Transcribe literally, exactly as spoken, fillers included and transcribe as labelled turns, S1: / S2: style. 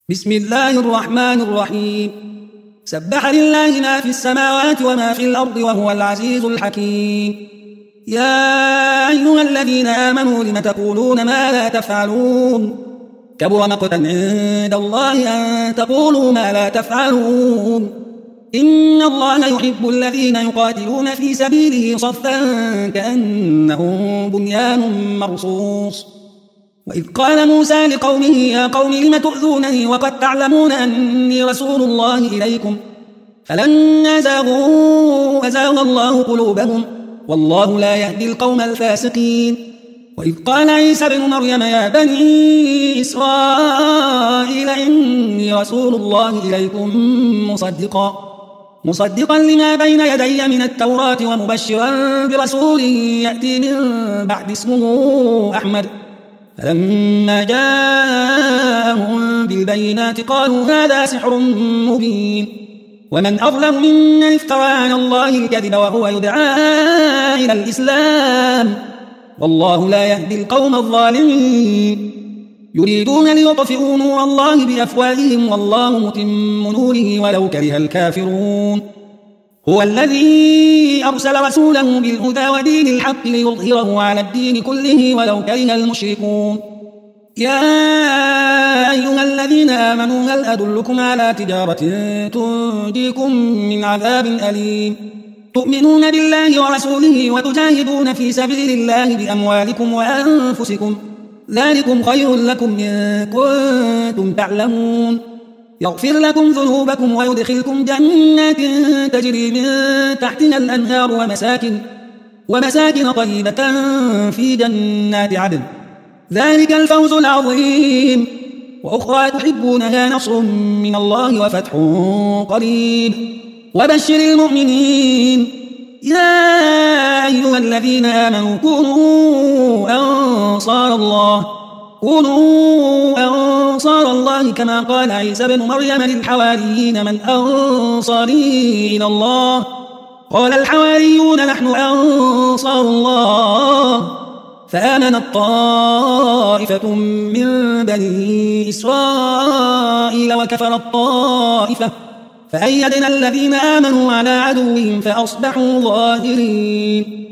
S1: بسم الله الرحمن الرحيم. سبح لله ما في السماوات وما في الأرض وهو العزيز الحكيم. يا أيها الذين آمنوا لم تقولون ما لا تفعلون؟ كبر مقتا عند الله أن تقولوا ما لا تفعلون. إن الله يحب الذين يقاتلون في سبيله صفا كأنهم بنيان مرصوص. وإذ قال موسى لقومه يا قوم لم تؤذونني وقد تعلمون أني رسول الله إليكم فلما زاغوا أزاغ الله قلوبهم والله لا يهدي القوم الفاسقين. وإذ قال عيسى ابن مريم يا بني إسرائيل إني رسول الله إليكم مصدقا مصدقا لما بين يدي من التوراة ومبشرا برسول يأتي من بعد اسمه أحمد. فلما جاءهم بالبينات قالوا هذا سحر مبين. ومن أظلم ممن افترى على الله الكذب وهو يدعى إلى الإسلام والله لا يهدي القوم الظالمين. يريدون ليطفئوا نور الله بأفواههم والله متم نوره ولو كره الكافرون. هو الذي أرسل رسوله بالهدى ودين الحق ليظهره على الدين كله ولو كره المشركون. يا أيها الذين آمنوا هل أدلكم على تجارة تنجيكم من عذاب أليم تؤمنون بالله ورسوله وتجاهدون في سبيل الله بأموالكم وأنفسكم ذلكم خير لكم إن كنتم تعلمون. يغفر لكم ذنوبكم ويدخلكم جنات تجري من تحتها الأنهار ومساكن, ومساكن طيبة في جنات عدن ذلك الفوز العظيم. وأخرى تحبونها نصر من الله وفتح قريب وبشر المؤمنين. يا أيها الذين آمنوا كونوا أنصار الله كونوا أنصار الله كما قال عيسى ابن مريم للحواريين من أنصاري إلى الله قال الحواريون نحن أنصار الله. فآمنت طائفة من بني إسرائيل وكفرت طائفة فأيدنا الذين آمنوا على عدوهم فأصبحوا ظاهرين.